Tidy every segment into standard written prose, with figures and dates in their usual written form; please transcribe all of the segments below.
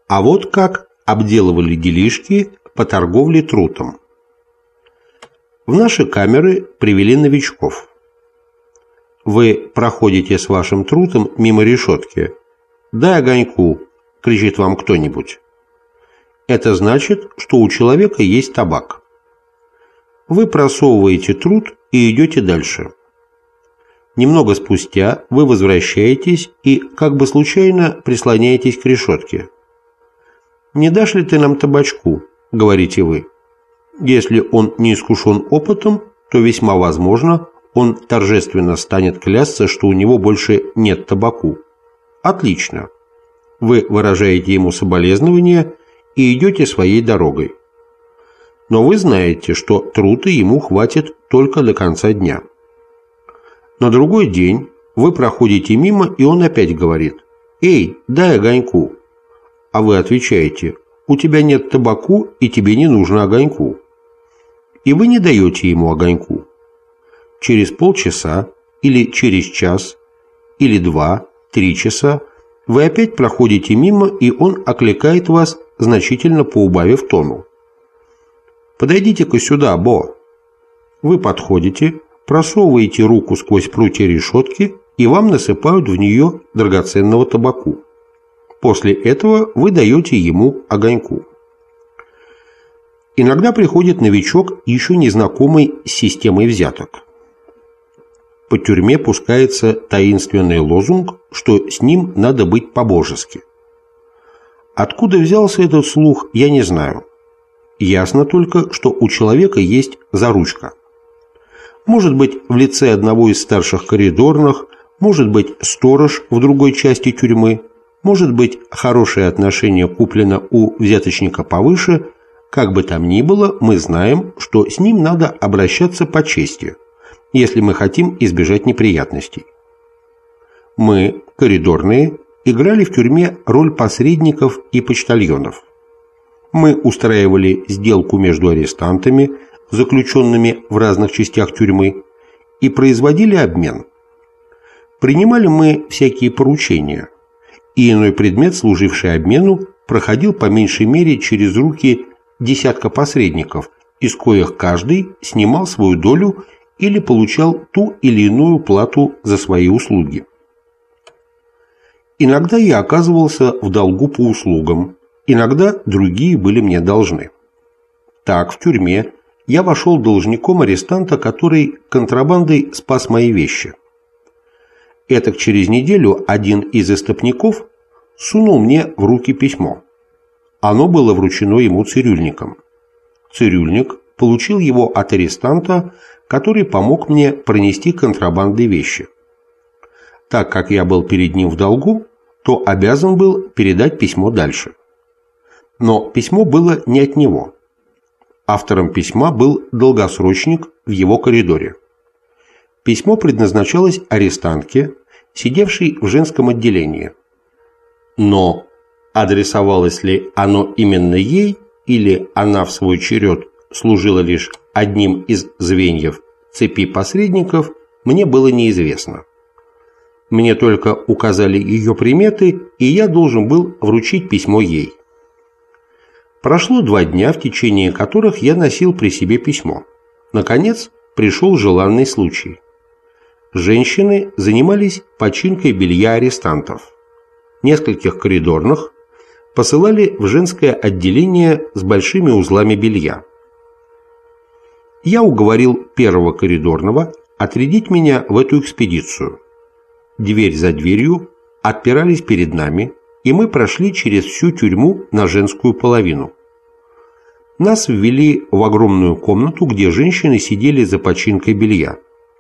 А вот как обделывали делишки по торговле трутом. В наши камеры привели новичков. Вы проходите с вашим трутом мимо решетки. «Дай огоньку!» – кричит вам кто-нибудь. Это значит, что у человека есть табак. Вы просовываете трут и идете дальше. Немного спустя вы возвращаетесь и, как бы случайно, прислоняетесь к решетке. «Не дашь ли ты нам табачку?» – говорите вы. Если он не искушен опытом, то весьма возможно, он торжественно станет клясться, что у него больше нет табаку. Отлично. Вы выражаете ему соболезнования и идете своей дорогой. Но вы знаете, что трута ему хватит только до конца дня. На другой день вы проходите мимо, и он опять говорит: «Эй, дай огоньку!» А вы отвечаете: «У тебя нет табаку, и тебе не нужно огоньку». И вы не даете ему огоньку. Через полчаса, или через час, или 2-3 часа вы опять проходите мимо, и он окликает вас, значительно поубавив тону: «Подойдите-ка сюда, Бо». Вы подходите, просовываете руку сквозь прутья решетки, и вам насыпают в нее драгоценного табаку. После этого вы даете ему огоньку. Иногда приходит новичок, еще не знакомый с системой взяток. По тюрьме пускается таинственный лозунг, что с ним надо быть по-божески. Откуда взялся этот слух, я не знаю. Ясно только, что у человека есть заручка. Может быть, в лице одного из старших коридорных, может быть, сторож в другой части тюрьмы, может быть, хорошее отношение куплено у взяточника повыше. Как бы там ни было, мы знаем, что с ним надо обращаться по чести, если мы хотим избежать неприятностей. Мы, коридорные, играли в тюрьме роль посредников и почтальонов. Мы устраивали сделку между арестантами, заключенными в разных частях тюрьмы, и производили обмен. Принимали мы всякие поручения, и иной предмет, служивший обмену, проходил по меньшей мере через руки десятка посредников, из коих каждый снимал свою долю или получал ту или иную плату за свои услуги. Иногда я оказывался в долгу по услугам, иногда другие были мне должны. Так, в тюрьме я вошел должником арестанта, который контрабандой спас мои вещи. Этак через неделю один из истопников сунул мне в руки письмо. Оно было вручено ему цирюльником. Цирюльник получил его от арестанта, который помог мне пронести контрабандой вещи. Так как я был перед ним в долгу, то обязан был передать письмо дальше. Но письмо было не от него. Автором письма был долгосрочник в его коридоре. Письмо предназначалось арестантке, сидевшей в женском отделении. Но адресовалось ли оно именно ей, или она в свой черед служила лишь одним из звеньев цепи посредников, мне было неизвестно. Мне только указали ее приметы, и я должен был вручить письмо ей. Прошло 2 дня, в течение которых я носил при себе письмо. Наконец, пришел желанный случай. Женщины занимались починкой белья арестантов. Нескольких коридорных посылали в женское отделение с большими узлами белья. Я уговорил первого коридорного отрядить меня в эту экспедицию. Дверь за дверью отпирались перед нами, и мы прошли через всю тюрьму на женскую половину. Нас ввели в огромную комнату, где женщины сидели за починкой белья.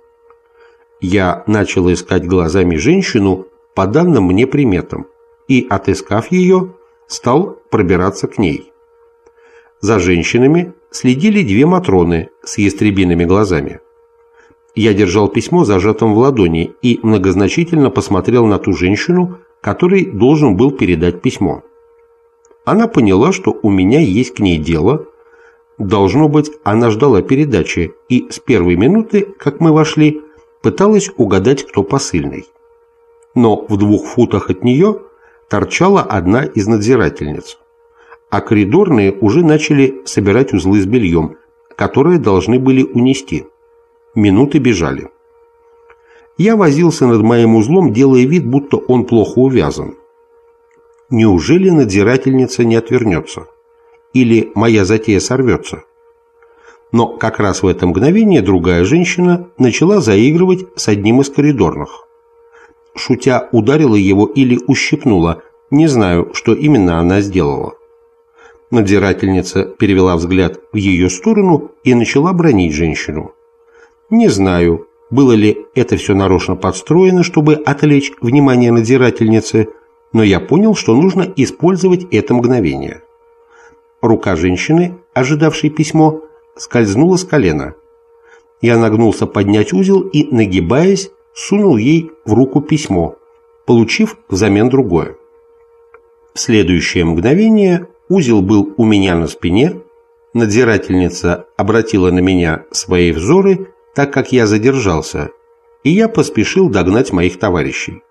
Я начал искать глазами женщину по данным мне приметам и, отыскав ее, стал пробираться к ней. За женщинами следили 2 матроны с ястребиными глазами. Я держал письмо зажатым в ладони и многозначительно посмотрел на ту женщину, которой должен был передать письмо. Она поняла, что у меня есть к ней дело. Должно быть, она ждала передачи и с первой минуты, как мы вошли, пыталась угадать, кто посыльный. Но в 2 футах от нее торчала одна из надзирательниц, а коридорные уже начали собирать узлы с бельем, которые должны были унести. Минуты бежали. Я возился над моим узлом, делая вид, будто он плохо увязан. Неужели надзирательница не отвернется? Или моя затея сорвется? Но как раз в это мгновение другая женщина начала заигрывать с одним из коридорных. Шутя, ударила его или ущипнула, не знаю, что именно она сделала. Надзирательница перевела взгляд в ее сторону и начала бранить женщину. Не знаю, было ли это все нарочно подстроено, чтобы отвлечь внимание надзирательницы, но я понял, что нужно использовать это мгновение. Рука женщины, ожидавшей письмо, скользнула с колена. Я нагнулся поднять узел и, нагибаясь, сунул ей в руку письмо, получив взамен другое. В следующее мгновение узел был у меня на спине, надзирательница обратила на меня свои взоры, так как я задержался, и я поспешил догнать моих товарищей.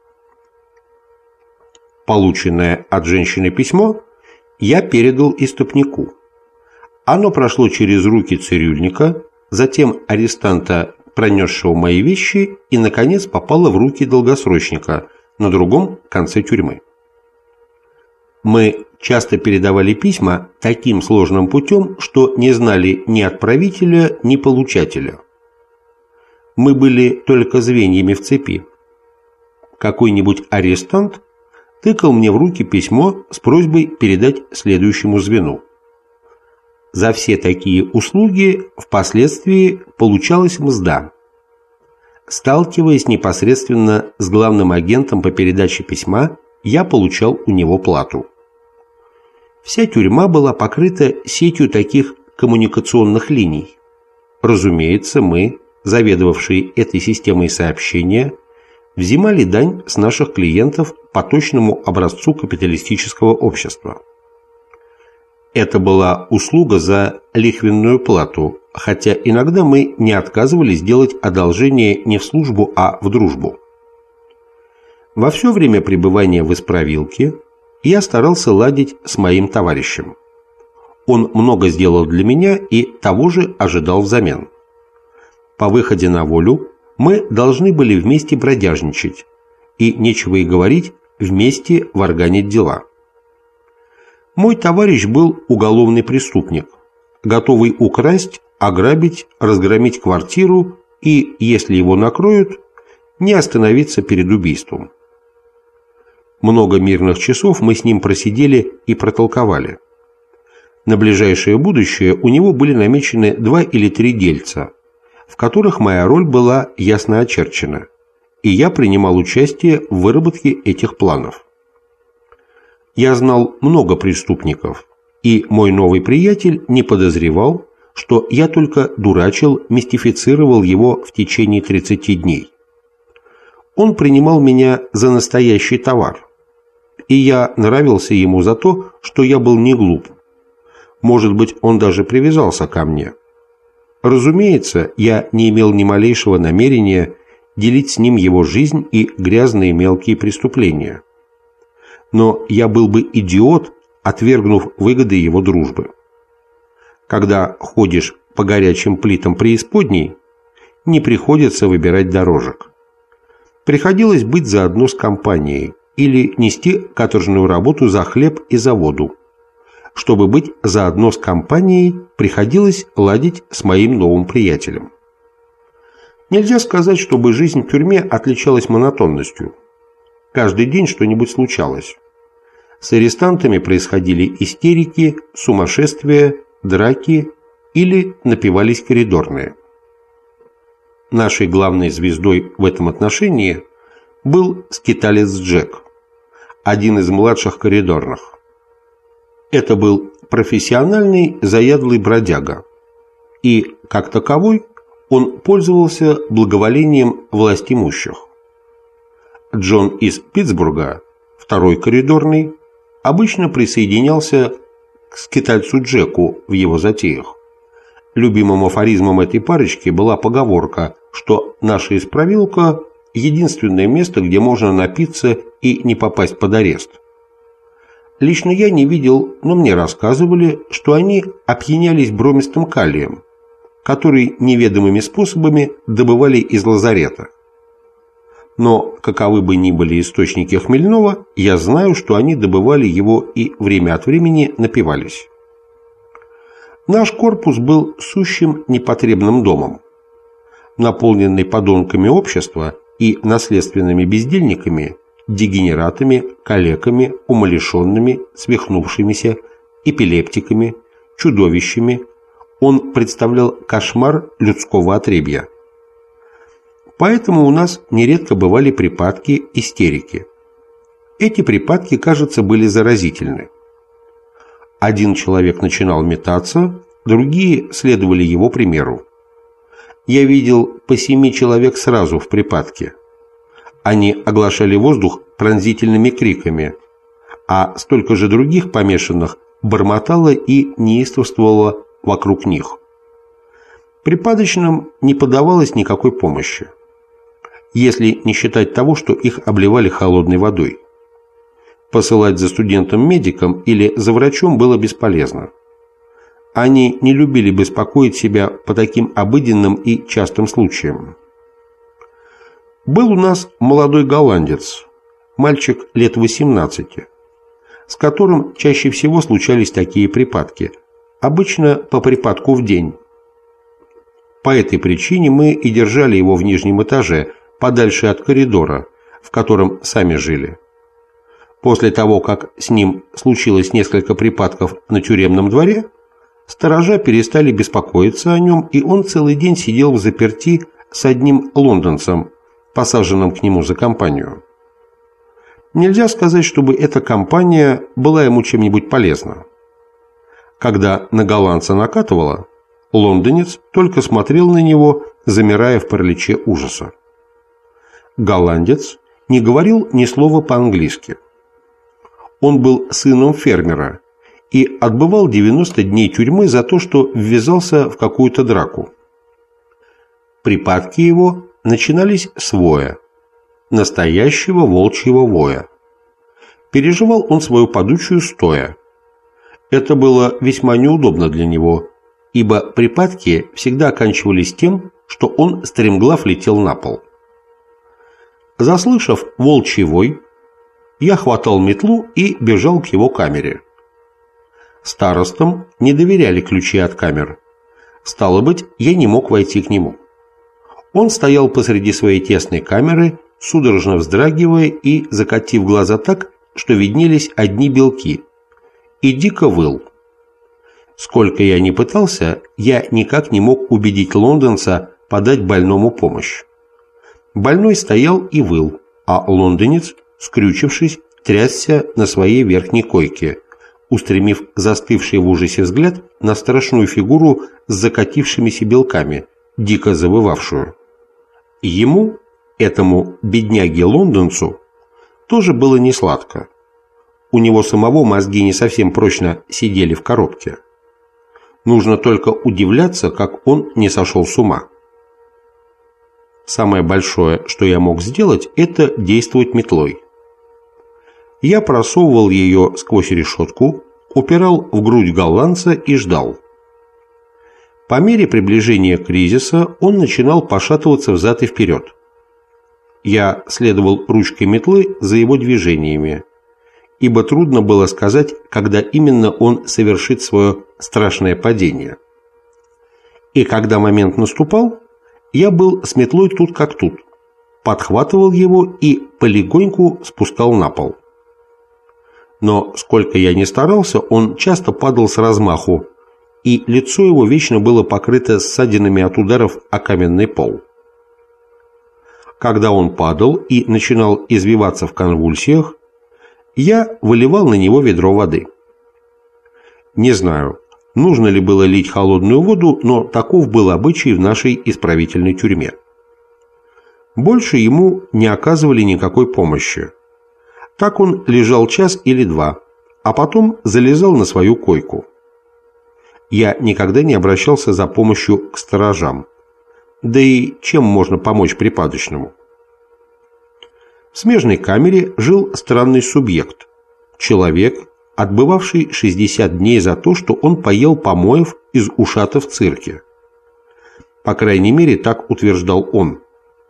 Полученное от женщины письмо я передал истопнику. Оно прошло через руки цирюльника, затем арестанта, пронесшего мои вещи, и, наконец, попало в руки долгосрочника на другом конце тюрьмы. Мы часто передавали письма таким сложным путем, что не знали ни отправителя, ни получателя. Мы были только звеньями в цепи. Какой-нибудь арестант тыкал мне в руки письмо с просьбой передать следующему звену. За все такие услуги впоследствии получалась мзда. Сталкиваясь непосредственно с главным агентом по передаче письма, я получал у него плату. Вся тюрьма была покрыта сетью таких коммуникационных линий. Разумеется, мы, заведовавшие этой системой сообщения, взимали дань с наших клиентов по точному образцу капиталистического общества. Это была услуга за лихвенную плату, хотя иногда мы не отказывались делать одолжение не в службу, а в дружбу. Во все время пребывания в исправилке я старался ладить с моим товарищем. Он много сделал для меня и того же ожидал взамен. По выходе на волю мы должны были вместе бродяжничать, и, нечего и говорить, вместе варганить дела. Мой товарищ был уголовный преступник, готовый украсть, ограбить, разгромить квартиру и, если его накроют, не остановиться перед убийством. Много мирных часов мы с ним просидели и протолковали. На ближайшее будущее у него были намечены 2 или 3 дельца, в которых моя роль была ясно очерчена, и я принимал участие в выработке этих планов. Я знал много преступников, и мой новый приятель не подозревал, что я только дурачил, мистифицировал его в течение 30 дней. Он принимал меня за настоящий товар, и я нравился ему за то, что я был не глуп. Может быть, он даже привязался ко мне. Разумеется, я не имел ни малейшего намерения делить с ним его жизнь и грязные мелкие преступления. Но я был бы идиот, отвергнув выгоды его дружбы. Когда ходишь по горячим плитам преисподней, не приходится выбирать дорожек. Приходилось быть заодно с компанией или нести каторжную работу за хлеб и за воду. Чтобы быть заодно с компанией, приходилось ладить с моим новым приятелем. Нельзя сказать, чтобы жизнь в тюрьме отличалась монотонностью. Каждый день что-нибудь случалось. С арестантами происходили истерики, сумасшествия, драки или напивались коридорные. Нашей главной звездой в этом отношении был скиталец Джек, один из младших коридорных. Это был профессиональный заядлый бродяга, и, как таковой, он пользовался благоволением властимущих. Джон из Питтсбурга, второй коридорный, обычно присоединялся к скитальцу Джеку в его затеях. Любимым афоризмом этой парочки была поговорка, что наша исправилка – единственное место, где можно напиться и не попасть под арест. Лично я не видел, но мне рассказывали, что они опьянялись бромистым калием, который неведомыми способами добывали из лазарета. Но каковы бы ни были источники хмельного, я знаю, что они добывали его и время от времени напивались. Наш корпус был сущим непотребным домом, наполненный подонками общества и наследственными бездельниками, дегенератами, калеками, умалишенными, свихнувшимися, эпилептиками, чудовищами. Он представлял кошмар людского отребья. Поэтому у нас нередко бывали припадки истерики. Эти припадки, кажется, были заразительны. Один человек начинал метаться, другие следовали его примеру. Я видел по 7 человек сразу в припадке. Они оглашали воздух пронзительными криками, а столько же других помешанных бормотало и неистовствовало вокруг них. Припадочным не подавалось никакой помощи, если не считать того, что их обливали холодной водой. Посылать за студентом-медиком или за врачом было бесполезно. Они не любили беспокоить себя по таким обыденным и частым случаям. Был у нас молодой голландец, мальчик лет 18, с которым чаще всего случались такие припадки, обычно по припадку в день. По этой причине мы и держали его в нижнем этаже, подальше от коридора, в котором сами жили. После того, как с ним случилось несколько припадков на тюремном дворе, сторожа перестали беспокоиться о нем, и он целый день сидел взаперти с одним лондонцем, посаженным к нему за компанию. Нельзя сказать, чтобы эта компания была ему чем-нибудь полезна. Когда на голландца накатывало, лондонец только смотрел на него, замирая в параличе ужаса. Голландец не говорил ни слова по-английски. Он был сыном фермера и отбывал 90 дней тюрьмы за то, что ввязался в какую-то драку. Припадки его начинались с воя, настоящего волчьего воя. Переживал он свою падучую стоя. Это было весьма неудобно для него, ибо припадки всегда оканчивались тем, что он стремглав летел на пол. Заслышав волчий вой, я хватал метлу и бежал к его камере. Старостам не доверяли ключи от камер. Стало быть, я не мог войти к нему. Он стоял посреди своей тесной камеры, судорожно вздрагивая и закатив глаза так, что виднелись одни белки, и дико выл. Сколько я ни пытался, я никак не мог убедить лондонца подать больному помощь. Больной стоял и выл, а лондонец, скрючившись, трясся на своей верхней койке, устремив застывший в ужасе взгляд на страшную фигуру с закатившимися белками, дико завывавшую. Ему, этому бедняге-лондонцу, тоже было несладко. У него самого мозги не совсем прочно сидели в коробке. Нужно только удивляться, как он не сошел с ума. Самое большое, что я мог сделать, это действовать метлой. Я просовывал ее сквозь решетку, упирал в грудь голландца и ждал. По мере приближения кризиса он начинал пошатываться взад и вперед. Я следовал ручкой метлы за его движениями, ибо трудно было сказать, когда именно он совершит свое страшное падение. И когда момент наступал, я был с метлой тут как тут, подхватывал его и полегоньку спускал на пол. Но сколько я ни старался, он часто падал с размаху, и лицо его вечно было покрыто ссадинами от ударов о каменный пол. Когда он падал и начинал извиваться в конвульсиях, я выливал на него ведро воды. Не знаю, нужно ли было лить холодную воду, но таков был обычай в нашей исправительной тюрьме. Больше ему не оказывали никакой помощи. Так он лежал час или два, а потом залезал на свою койку. Я никогда не обращался за помощью к сторожам. Да и чем можно помочь припадочному? В смежной камере жил странный субъект, человек, отбывавший 60 дней за то, что он поел помоев из ушата в цирке. По крайней мере, так утверждал он.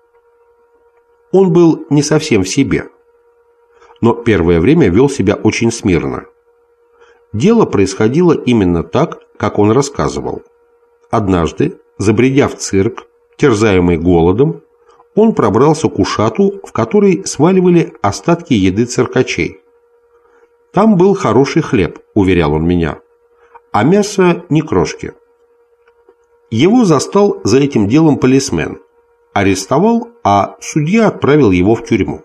Он был не совсем в себе, но первое время вел себя очень смирно. Дело происходило именно так, как он рассказывал. Однажды, забредя в цирк, терзаемый голодом, он пробрался к ушату, в который сваливали остатки еды циркачей. Там был хороший хлеб, уверял он меня, а мясо ни крошки. Его застал за этим делом полисмен, арестовал, а судья отправил его в тюрьму.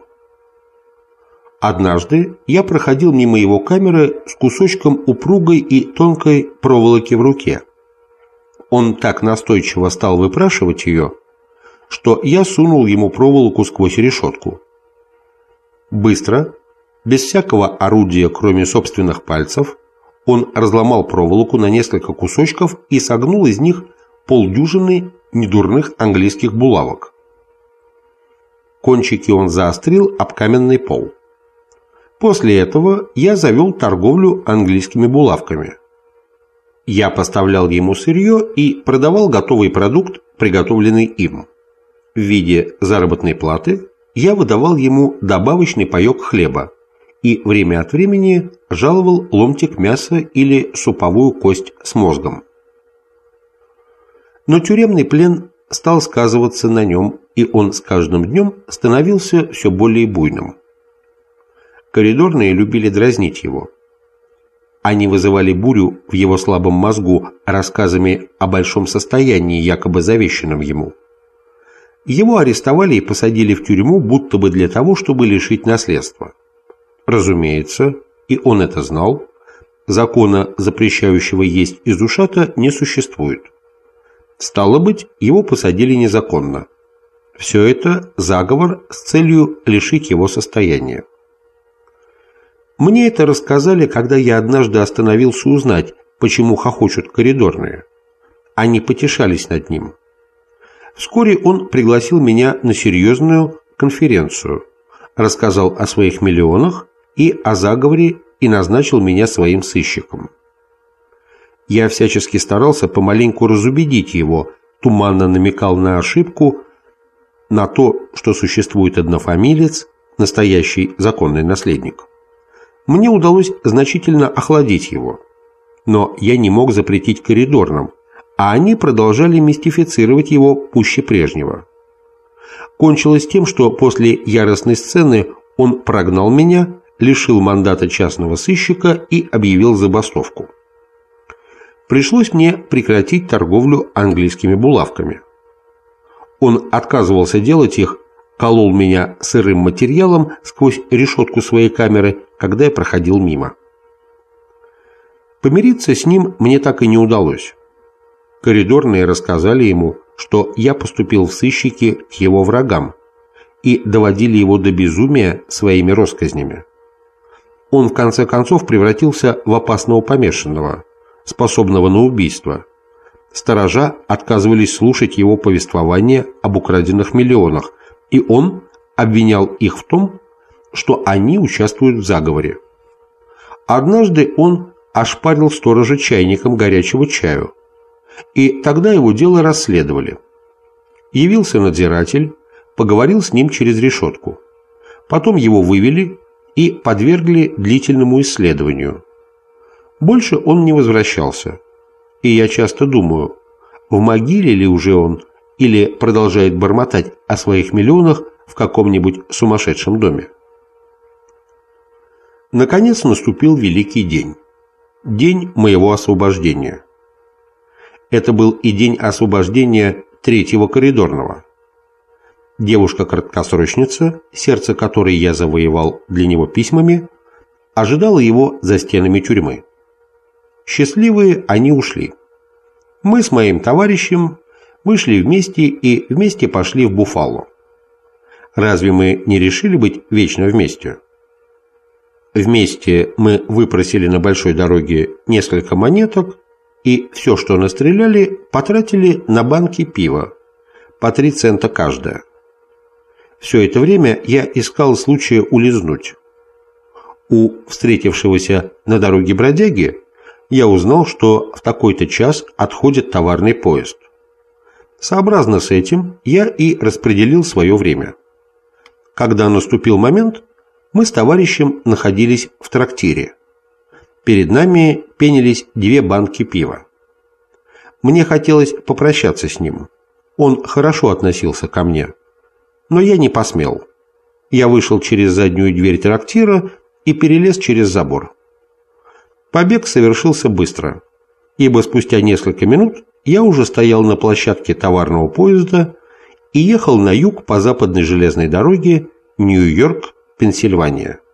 Однажды я проходил мимо его камеры с кусочком упругой и тонкой проволоки в руке. Он так настойчиво стал выпрашивать ее, что я сунул ему проволоку сквозь решетку. Быстро, без всякого орудия, кроме собственных пальцев, он разломал проволоку на несколько кусочков и согнул из них полдюжины недурных английских булавок. Кончики он заострил об каменный пол. После этого я завел торговлю английскими булавками. Я поставлял ему сырье и продавал готовый продукт, приготовленный им. В виде заработной платы я выдавал ему добавочный паёк хлеба и время от времени жаловал ломтик мяса или суповую кость с мозгом. Но тюремный плен стал сказываться на нем, и он с каждым днем становился все более буйным. Коридорные любили дразнить его. Они вызывали бурю в его слабом мозгу рассказами о большом состоянии, якобы завещанном ему. Его арестовали и посадили в тюрьму, будто бы для того, чтобы лишить наследства. Разумеется, и он это знал, закона, запрещающего есть из ушата, не существует. Стало быть, его посадили незаконно. Все это заговор с целью лишить его состояния. Мне это рассказали, когда я однажды остановился узнать, почему хохочут коридорные. Они потешались над ним. Вскоре он пригласил меня на серьезную конференцию, рассказал о своих миллионах и о заговоре и назначил меня своим сыщиком. Я всячески старался помаленьку разубедить его, туманно намекал на ошибку, на то, что существует однофамилец, настоящий законный наследник. Мне удалось значительно охладить его, но я не мог запретить коридорным, а они продолжали мистифицировать его пуще прежнего. Кончилось тем, что после яростной сцены он прогнал меня, лишил мандата частного сыщика и объявил забастовку. Пришлось мне прекратить торговлю английскими булавками. Он отказывался делать их, колол меня сырым материалом сквозь решетку своей камеры, когда я проходил мимо. Помириться с ним мне так и не удалось. Коридорные рассказали ему, что я поступил в сыщики к его врагам и доводили его до безумия своими россказнями. Он в конце концов превратился в опасного помешанного, способного на убийство. Сторожа отказывались слушать его повествование об украденных миллионах, и он обвинял их в том, что они участвуют в заговоре. Однажды он ошпарил сторожа чайником горячего чаю, и тогда его дело расследовали. Явился надзиратель, поговорил с ним через решетку. Потом его вывели и подвергли длительному исследованию. Больше он не возвращался, и я часто думаю, в могиле ли уже он или продолжает бормотать о своих миллионах в каком-нибудь сумасшедшем доме. Наконец наступил великий день. День моего освобождения. Это был и день освобождения третьего коридорного. Девушка-краткосрочница, сердце которой я завоевал для него письмами, ожидала его за стенами тюрьмы. Счастливые они ушли. Мы с моим товарищем вышли вместе и вместе пошли в Буффало. Разве мы не решили быть вечно вместе? Вместе мы выпросили на большой дороге несколько монеток и все, что настреляли, потратили на банки пива, по 3 цента каждая. Все это время я искал случая улизнуть. У встретившегося на дороге бродяги я узнал, что в такой-то час отходит товарный поезд. Сообразно с этим я и распределил свое время. Когда наступил момент, мы с товарищем находились в трактире. Перед нами пенились 2 банки пива. Мне хотелось попрощаться с ним. Он хорошо относился ко мне. Но я не посмел. Я вышел через заднюю дверь трактира и перелез через забор. Побег совершился быстро, ибо спустя несколько минут я уже стоял на площадке товарного поезда и ехал на юг по западной железной дороге Нью-Йорк, Пенсильвания.